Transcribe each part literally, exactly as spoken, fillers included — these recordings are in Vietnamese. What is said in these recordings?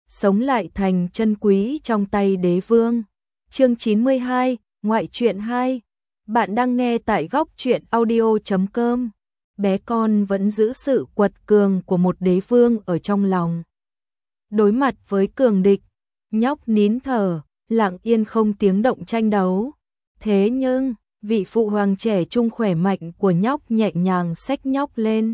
sống lại thành chân quý trong tay đế vương. Chương chín mươi hai, ngoại truyện hai. Bạn đang nghe tại góc truyện audio chấm com. Bé con vẫn giữ sự quật cường của một đế vương ở trong lòng. Đối mặt với cường địch, nhóc nín thở, lặng yên không tiếng động tranh đấu. Thế nhưng, vị phụ hoàng trẻ trung khỏe mạnh của nhóc nhẹ nhàng xách nhóc lên.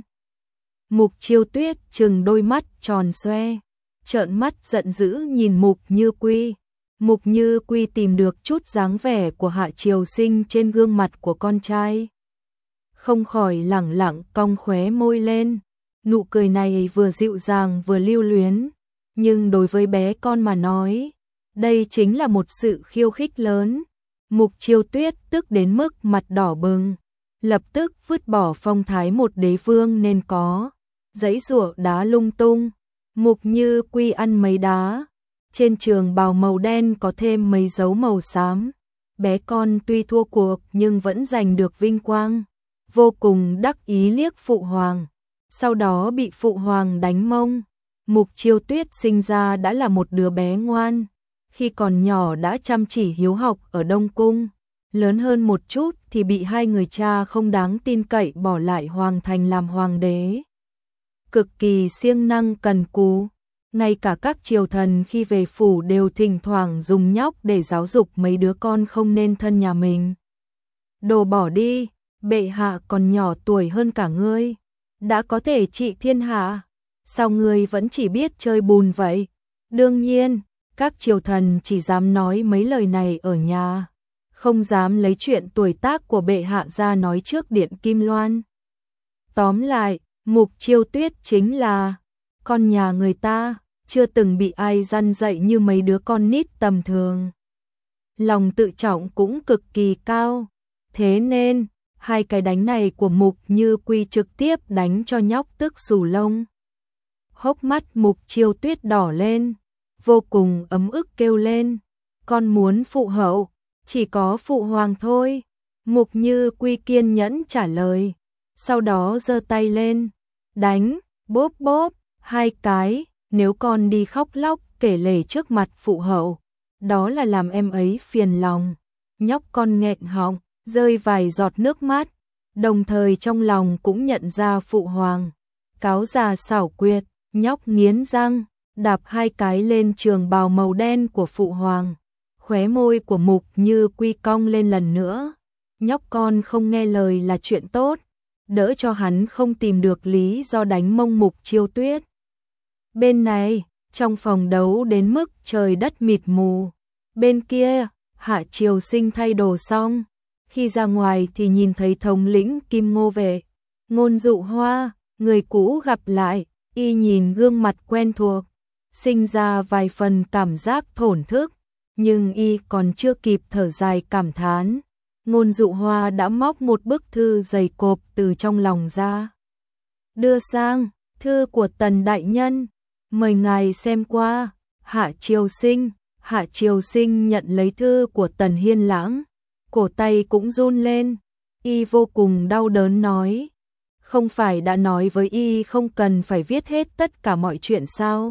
Mục Chiêu Tuyết trừng đôi mắt tròn xoe, trợn mắt giận dữ nhìn Mục Như Quy. Mục Như Quy tìm được chút dáng vẻ của Hạ Triều Sinh trên gương mặt của con trai. Không khỏi lẳng lặng cong khóe môi lên, nụ cười này vừa dịu dàng vừa lưu luyến, nhưng đối với bé con mà nói, đây chính là một sự khiêu khích lớn. Mục Chiêu Tuyết tức đến mức mặt đỏ bừng, lập tức vứt bỏ phong thái một đế vương nên có, giãy giụa đá lung tung. Mục Như Quy ăn mấy đá, trên trường bào màu đen có thêm mấy dấu màu xám. Bé con tuy thua cuộc nhưng vẫn giành được vinh quang, vô cùng đắc ý liếc phụ hoàng, sau đó bị phụ hoàng đánh mông. Mục Chiêu Tuyết sinh ra đã là một đứa bé ngoan, khi còn nhỏ đã chăm chỉ hiếu học ở Đông Cung, lớn hơn một chút thì bị hai người cha không đáng tin cậy bỏ lại hoàng thành làm hoàng đế. Cực kỳ siêng năng cần cù, ngay cả các triều thần khi về phủ đều thỉnh thoảng dùng nhóc để giáo dục mấy đứa con không nên thân nhà mình. Đồ bỏ đi, bệ hạ còn nhỏ tuổi hơn cả ngươi, đã có thể trị thiên hạ, sao ngươi vẫn chỉ biết chơi bùn vậy? Đương nhiên, các triều thần chỉ dám nói mấy lời này ở nhà, không dám lấy chuyện tuổi tác của bệ hạ ra nói trước điện Kim Loan. Tóm lại, Mục Chiêu Tuyết chính là con nhà người ta, chưa từng bị ai răn dạy như mấy đứa con nít tầm thường. Lòng tự trọng cũng cực kỳ cao, thế nên hai cái đánh này của Mục Như Quy trực tiếp đánh cho nhóc tức xù lông. Hốc mắt Mục Chiêu Tuyết đỏ lên, vô cùng ấm ức kêu lên, con muốn phụ hậu, chỉ có phụ hoàng thôi. Mục Như Quy kiên nhẫn trả lời, sau đó giơ tay lên, đánh, bóp bóp, hai cái, nếu con đi khóc lóc kể lể trước mặt phụ hậu, đó là làm em ấy phiền lòng. Nhóc con nghẹn họng, rơi vài giọt nước mắt, đồng thời trong lòng cũng nhận ra phụ hoàng. Cáo già xảo quyệt, nhóc nghiến răng, đạp hai cái lên trường bào màu đen của phụ hoàng. Khóe môi của Mục Như Quy cong lên lần nữa. Nhóc con không nghe lời là chuyện tốt, đỡ cho hắn không tìm được lý do đánh mông Mục Chiêu Tuyết. Bên này, trong phòng đấu đến mức trời đất mịt mù. Bên kia, Hạ Triều Sinh thay đồ xong, khi ra ngoài thì nhìn thấy thống lĩnh Kim Ngô về. Ngôn Dụ Hoa, người cũ gặp lại, y nhìn gương mặt quen thuộc, sinh ra vài phần cảm giác thổn thức, nhưng y còn chưa kịp thở dài cảm thán, Ngôn Dụ Hoa đã móc một bức thư dày cộp từ trong lòng ra. Đưa sang, thư của Tần đại nhân, mời ngài xem qua. Hạ Triều Sinh, Hạ Triều Sinh nhận lấy thư của Tần Hiên Lãng, cổ tay cũng run lên, y vô cùng đau đớn nói, không phải đã nói với y không cần phải viết hết tất cả mọi chuyện sao?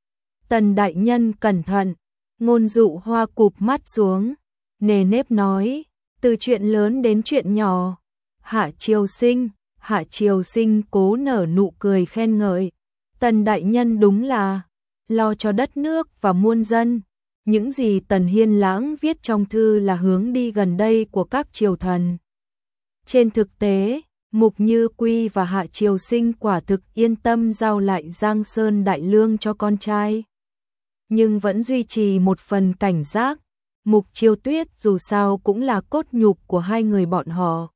Tần đại nhân cẩn thận. Ngôn Dụ Hoa cụp mắt xuống, nề nếp nói, từ chuyện lớn đến chuyện nhỏ. Hạ Triều Sinh, Hạ Triều Sinh cố nở nụ cười khen ngợi, Tần đại nhân đúng là lo cho đất nước và muôn dân. Những gì Tần Hiên Lãng viết trong thư là hướng đi gần đây của các triều thần. Trên thực tế, Mục Như Quy và Hạ Triều Sinh quả thực yên tâm giao lại Giang Sơn Đại Lương cho con trai, nhưng vẫn duy trì một phần cảnh giác. Mục Chiêu Tuyết dù sao cũng là cốt nhục của hai người bọn họ.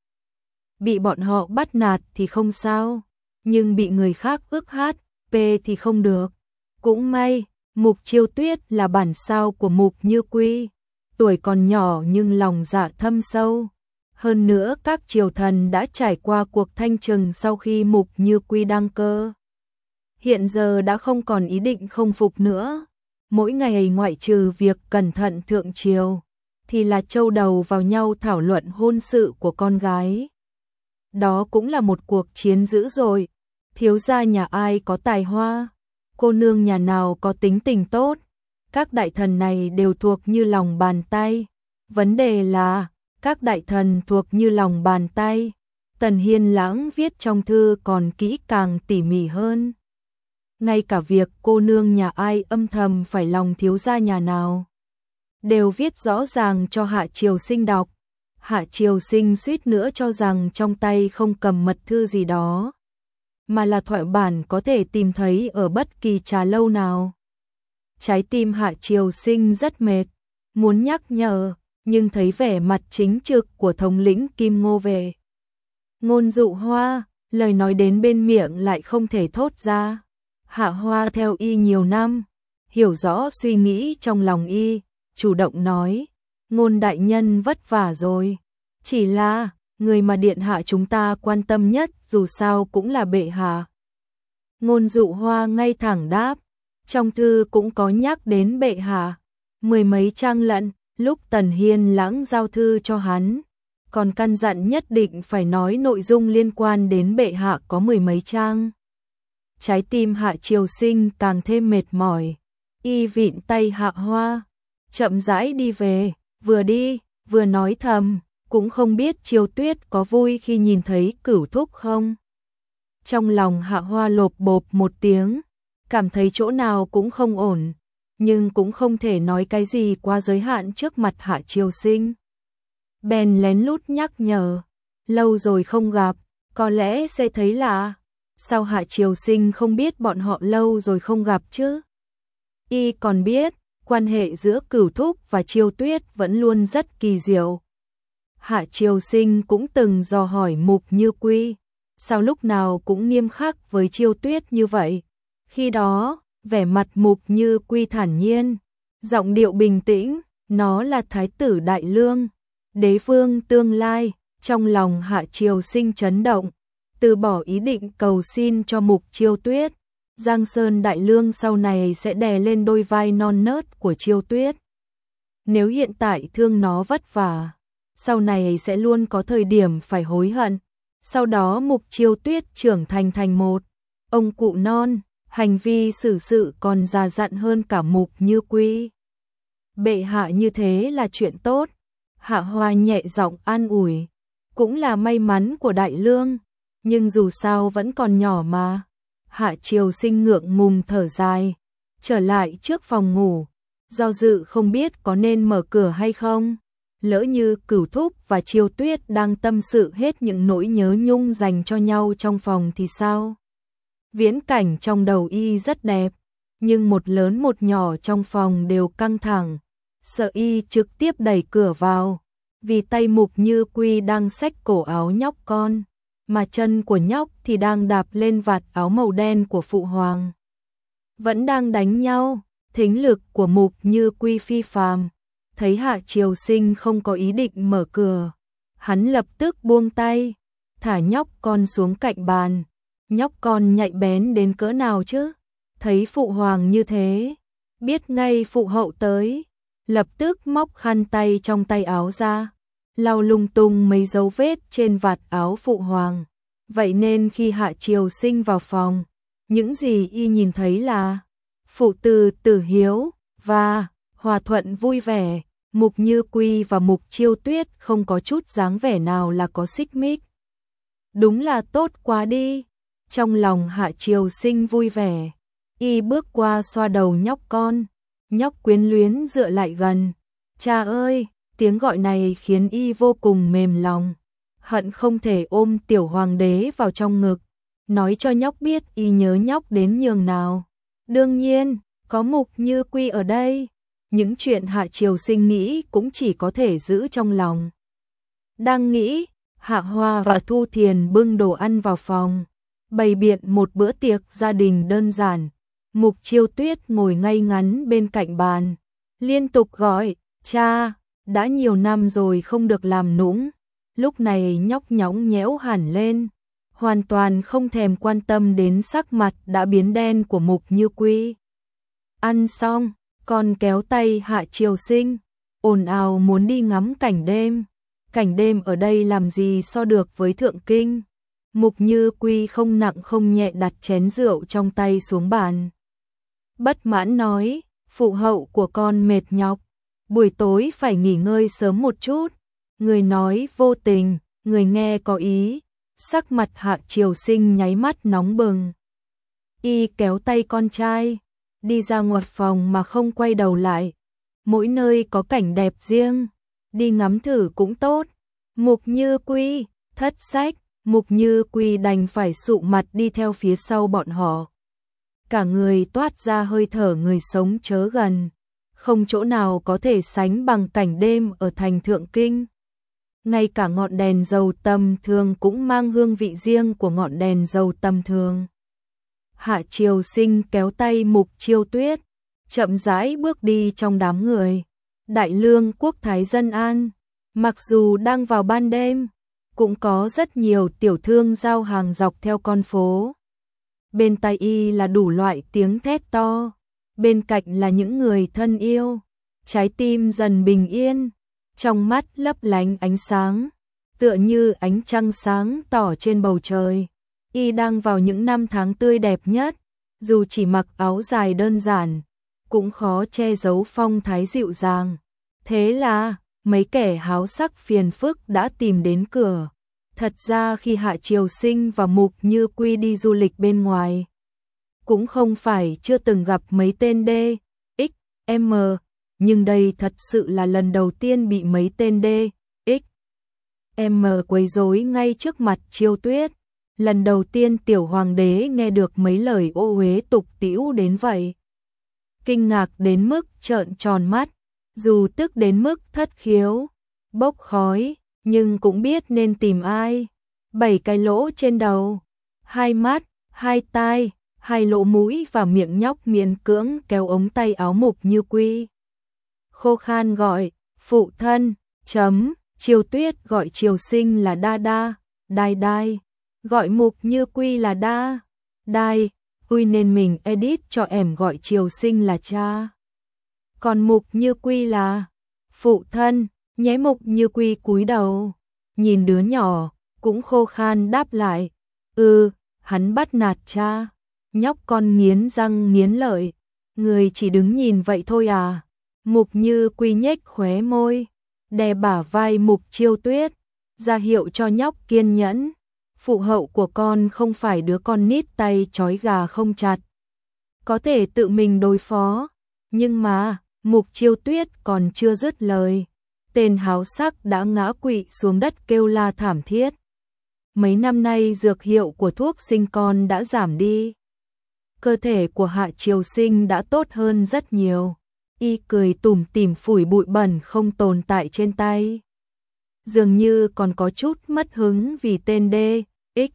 Bị bọn họ bắt nạt thì không sao, nhưng bị người khác ức hát, pê thì không được. Cũng may, Mục Chiêu Tuyết là bản sao của Mục Như Quy, tuổi còn nhỏ nhưng lòng dạ thâm sâu. Hơn nữa các triều thần đã trải qua cuộc thanh trừng sau khi Mục Như Quy đăng cơ. Hiện giờ đã không còn ý định không phục nữa. Mỗi ngày ngoại trừ việc cẩn thận thượng triều, thì là châu đầu vào nhau thảo luận hôn sự của con gái. Đó cũng là một cuộc chiến dữ dội, thiếu gia nhà ai có tài hoa, cô nương nhà nào có tính tình tốt, các đại thần này đều thuộc như lòng bàn tay. Vấn đề là, các đại thần thuộc như lòng bàn tay. Tần Hiên Lãng viết trong thư còn kỹ càng tỉ mỉ hơn. Ngay cả việc cô nương nhà ai âm thầm phải lòng thiếu gia nhà nào, đều viết rõ ràng cho Hạ Triều Sinh đọc. Hạ Triều Sinh suýt nữa cho rằng trong tay không cầm mật thư gì đó, mà là thoại bản có thể tìm thấy ở bất kỳ trà lâu nào. Trái tim Hạ Triều Sinh rất mệt, muốn nhắc nhở, nhưng thấy vẻ mặt chính trực của thống lĩnh Kim Ngô về. Ngôn Dụ Hoa, lời nói đến bên miệng lại không thể thốt ra. Hạ Hoa theo y nhiều năm, hiểu rõ suy nghĩ trong lòng y, chủ động nói, Ngôn đại nhân vất vả rồi. Chỉ là, người mà điện hạ chúng ta quan tâm nhất dù sao cũng là bệ hạ. Ngôn Dụ Hoa ngay thẳng đáp, trong thư cũng có nhắc đến bệ hạ. Mười mấy trang lận, lúc Tần Hiên Lãng giao thư cho hắn, còn căn dặn nhất định phải nói nội dung liên quan đến bệ hạ có mười mấy trang. Trái tim Hạ Triều Sinh càng thêm mệt mỏi, y vịn tay Hạ Hoa, chậm rãi đi về, vừa đi, vừa nói thầm, cũng không biết Triều Tuyết có vui khi nhìn thấy Cửu Thúc không. Trong lòng Hạ Hoa lộp bộp một tiếng, cảm thấy chỗ nào cũng không ổn, nhưng cũng không thể nói cái gì quá giới hạn trước mặt Hạ Triều Sinh. Bèn lén lút nhắc nhở, lâu rồi không gặp, có lẽ sẽ thấy lạ. Sao Hạ Triều Sinh không biết bọn họ lâu rồi không gặp chứ? Y còn biết, quan hệ giữa Cửu Thúc và Triều Tuyết vẫn luôn rất kỳ diệu. Hạ Triều Sinh cũng từng dò hỏi Mục Như Quy, sao lúc nào cũng nghiêm khắc với Triều Tuyết như vậy? Khi đó, vẻ mặt Mục Như Quy thản nhiên, giọng điệu bình tĩnh, nó là thái tử Đại Lương, đế vương tương lai. Trong lòng Hạ Triều Sinh chấn động, từ bỏ ý định cầu xin cho Mục Triều Tuyết. Giang Sơn Đại Lương sau này sẽ đè lên đôi vai non nớt của Triều Tuyết. Nếu hiện tại thương nó vất vả, sau này sẽ luôn có thời điểm phải hối hận. Sau đó Mục Triều Tuyết trưởng thành thành một ông cụ non, hành vi xử sự còn già dặn hơn cả Mục Như Quy. Bệ hạ như thế là chuyện tốt. Hạ Hoa nhẹ giọng an ủi, cũng là may mắn của Đại Lương, nhưng dù sao vẫn còn nhỏ mà. Hạ Triều Sinh ngượng ngùng thở dài, trở lại trước phòng ngủ, do dự không biết có nên mở cửa hay không. Lỡ như Cửu Thúc và Triều Tuyết đang tâm sự hết những nỗi nhớ nhung dành cho nhau trong phòng thì sao? Viễn cảnh trong đầu y rất đẹp, nhưng một lớn một nhỏ trong phòng đều căng thẳng, sợ y trực tiếp đẩy cửa vào, vì tay Mục Như Quy đang xách cổ áo nhóc con, mà chân của nhóc thì đang đạp lên vạt áo màu đen của phụ hoàng. Vẫn đang đánh nhau, thính lực của Mục Như Quy phi phàm, thấy Hạ Triều Sinh không có ý định mở cửa, hắn lập tức buông tay, thả nhóc con xuống cạnh bàn. Nhóc con nhạy bén đến cỡ nào chứ? Thấy phụ hoàng như thế, biết ngay phụ hậu tới, lập tức móc khăn tay trong tay áo ra, lau lung tung mấy dấu vết trên vạt áo phụ hoàng. Vậy nên khi Hạ Triều Sinh vào phòng, những gì y nhìn thấy là phụ tử Tử Hiếu và hòa thuận vui vẻ. Mục Như Quy và Mục Triều Tuyết không có chút dáng vẻ nào là có xích mích. Đúng là tốt quá đi. Trong lòng Hạ Triều Sinh vui vẻ, y bước qua xoa đầu nhóc con, nhóc quyến luyến dựa lại gần. Cha ơi, tiếng gọi này khiến y vô cùng mềm lòng, hận không thể ôm tiểu hoàng đế vào trong ngực, nói cho nhóc biết y nhớ nhóc đến nhường nào. Đương nhiên, có Mục Như Quy ở đây, những chuyện Hạ Triều Sinh nghĩ cũng chỉ có thể giữ trong lòng. Đang nghĩ, Hạ Hoa và Thu Thiền bưng đồ ăn vào phòng, bày biện một bữa tiệc gia đình đơn giản. Mục Triều Tuyết ngồi ngay ngắn bên cạnh bàn, liên tục gọi, cha, đã nhiều năm rồi không được làm nũng. Lúc này nhóc nhõng nhẽo hẳn lên, hoàn toàn không thèm quan tâm đến sắc mặt đã biến đen của Mục Như Quy. Ăn xong, con kéo tay Hạ Triều Sinh, ồn ào muốn đi ngắm cảnh đêm. Cảnh đêm ở đây làm gì so được với Thượng Kinh. Mục Như Quy không nặng không nhẹ đặt chén rượu trong tay xuống bàn, bất mãn nói, phụ hậu của con mệt nhọc, buổi tối phải nghỉ ngơi sớm một chút. Người nói vô tình, người nghe có ý, sắc mặt Hạ Triều Sinh nháy mắt nóng bừng. Y kéo tay con trai, đi ra ngoài phòng mà không quay đầu lại. Mỗi nơi có cảnh đẹp riêng, đi ngắm thử cũng tốt. Mục Như Quy, thất sách, Mục Như Quy đành phải sụ mặt đi theo phía sau bọn họ. Cả người toát ra hơi thở người sống chớ gần, không chỗ nào có thể sánh bằng cảnh đêm ở thành Thượng Kinh. Ngay cả ngọn đèn dầu tầm thường cũng mang hương vị riêng của ngọn đèn dầu tầm thường. Hạ Triều Sinh kéo tay Mục Chiêu Tuyết, chậm rãi bước đi trong đám người. Đại Lương quốc thái dân an, mặc dù đang vào ban đêm, cũng có rất nhiều tiểu thương giao hàng dọc theo con phố. Bên tai y là đủ loại tiếng thét to, bên cạnh là những người thân yêu, trái tim dần bình yên, trong mắt lấp lánh ánh sáng, tựa như ánh trăng sáng tỏ trên bầu trời. Y đang vào những năm tháng tươi đẹp nhất, dù chỉ mặc áo dài đơn giản, cũng khó che giấu phong thái dịu dàng. Thế là, mấy kẻ háo sắc phiền phức đã tìm đến cửa. Thật ra khi Hạ Triều Sinh và Mục Như Quy đi du lịch bên ngoài, cũng không phải chưa từng gặp mấy tên D, X, M, nhưng đây thật sự là lần đầu tiên bị mấy tên D, X, M quấy rối ngay trước mặt Chiêu Tuyết. Lần đầu tiên tiểu hoàng đế nghe được mấy lời ô uế tục tĩu đến vậy. Kinh ngạc đến mức trợn tròn mắt, dù tức đến mức thất khiếu, bốc khói, nhưng cũng biết nên tìm ai. Bảy cái lỗ trên đầu, hai mắt, hai tai, hai lỗ mũi và miệng nhóc miễn cưỡng kéo ống tay áo Mục Như Quy. Khô khan gọi, phụ thân, chấm, Chiêu Tuyết gọi Triều Sinh là đa đa, đai đai, gọi Mục Như Quy là đa, đai, ui nên mình edit cho em gọi Triều Sinh là cha. Còn Mục Như Quy là phụ thân, nhé. Mục Như Quy cúi đầu, nhìn đứa nhỏ, cũng khô khan đáp lại, ừ, hắn bắt nạt cha. Nhóc con nghiến răng nghiến lợi, người chỉ đứng nhìn vậy thôi à? Mục Như Quy nhếch khóe môi, đè bả vai Mục Chiêu Tuyết, ra hiệu cho nhóc kiên nhẫn. Phụ hậu của con không phải đứa con nít tay trói gà không chặt, có thể tự mình đối phó. Nhưng mà, Mục Chiêu Tuyết còn chưa dứt lời, tên háo sắc đã ngã quỵ xuống đất kêu la thảm thiết. Mấy năm nay dược hiệu của thuốc sinh con đã giảm đi, cơ thể của Hạ Triều Sinh đã tốt hơn rất nhiều. Y cười tủm tỉm phủi bụi bẩn không tồn tại trên tay, dường như còn có chút mất hứng vì tên D, X,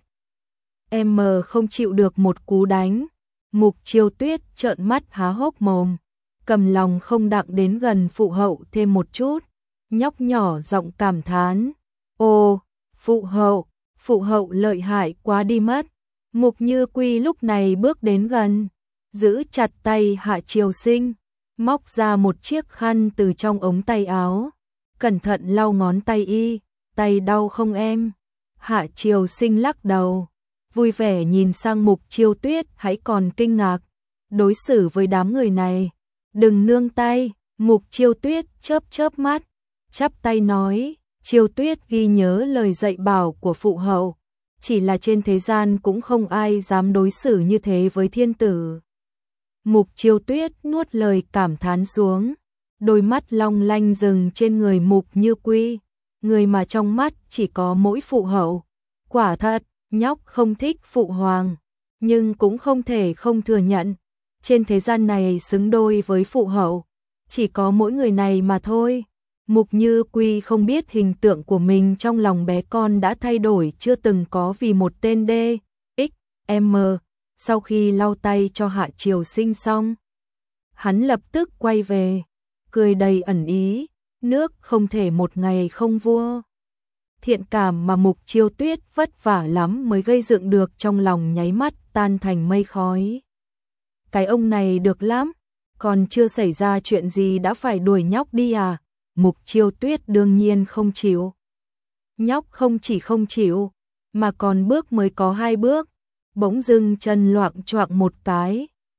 M không chịu được một cú đánh. Mục Chiêu Tuyết trợn mắt há hốc mồm, cầm lòng không đặng đến gần phụ hậu thêm một chút. Nhóc nhỏ giọng cảm thán, ô, phụ hậu, phụ hậu lợi hại quá đi mất. Mục Như Quy lúc này bước đến gần, giữ chặt tay Hạ Triều Sinh, móc ra một chiếc khăn từ trong ống tay áo, cẩn thận lau ngón tay y, tay đau không em? Hạ Triều Sinh lắc đầu, vui vẻ nhìn sang Mục Chiêu Tuyết hãy còn kinh ngạc, đối xử với đám người này, đừng nương tay. Mục Chiêu Tuyết chớp chớp mắt, chắp tay nói, Chiêu Tuyết ghi nhớ lời dạy bảo của phụ hậu, chỉ là trên thế gian cũng không ai dám đối xử như thế với thiên tử. Mục Chiêu Tuyết nuốt lời cảm thán xuống, đôi mắt long lanh dừng trên người Mục Như Quy, người mà trong mắt chỉ có mỗi phụ hậu. Quả thật, nhóc không thích phụ hoàng, nhưng cũng không thể không thừa nhận, trên thế gian này xứng đôi với phụ hậu, chỉ có mỗi người này mà thôi. Mục Như Quy không biết hình tượng của mình trong lòng bé con đã thay đổi chưa từng có vì một tên D, X, M. Sau khi lau tay cho Hạ Triều Sinh xong, hắn lập tức quay về, cười đầy ẩn ý, nước không thể một ngày không vua. Thiện cảm mà Mục Chiêu Tuyết vất vả lắm mới gây dựng được trong lòng nháy mắt tan thành mây khói. Cái ông này được lắm, còn chưa xảy ra chuyện gì đã phải đuổi nhóc đi à? Mục Chiêu Tuyết đương nhiên không chịu. Nhóc không chỉ không chịu, mà còn bước mới có hai bước, bỗng dưng chân loạng choạng một cái,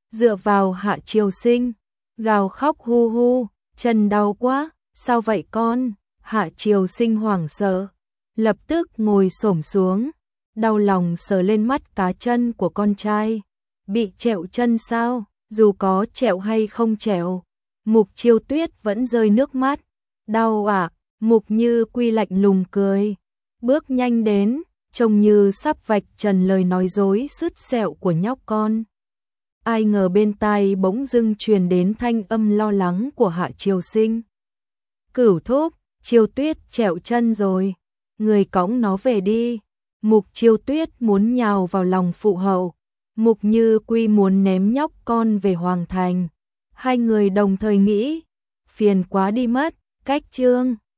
dựa vào Hạ Triều Sinh, gào khóc hu hu, chân đau quá, sao vậy con? Hạ Triều Sinh hoảng sợ, lập tức ngồi xổm xuống, đau lòng sờ lên mắt cá chân của con trai. Bị trẹo chân sao? Dù có trẹo hay không trẹo, Mục Chiêu Tuyết vẫn rơi nước mắt. Đau à? Mục Như Quy lạnh lùng cười, bước nhanh đến, trông như sắp vạch trần lời nói dối sứt sẹo của nhóc con. Ai ngờ bên tai bỗng dưng truyền đến thanh âm lo lắng của Hạ Triều Sinh. Cửu thúc, Chiêu Tuyết trẹo chân rồi, người cõng nó về đi. Mục Chiêu Tuyết muốn nhào vào lòng phụ hậu, Mục Như Quy muốn ném nhóc con về Hoàng Thành. Hai người đồng thời nghĩ, phiền quá đi mất, cách chương.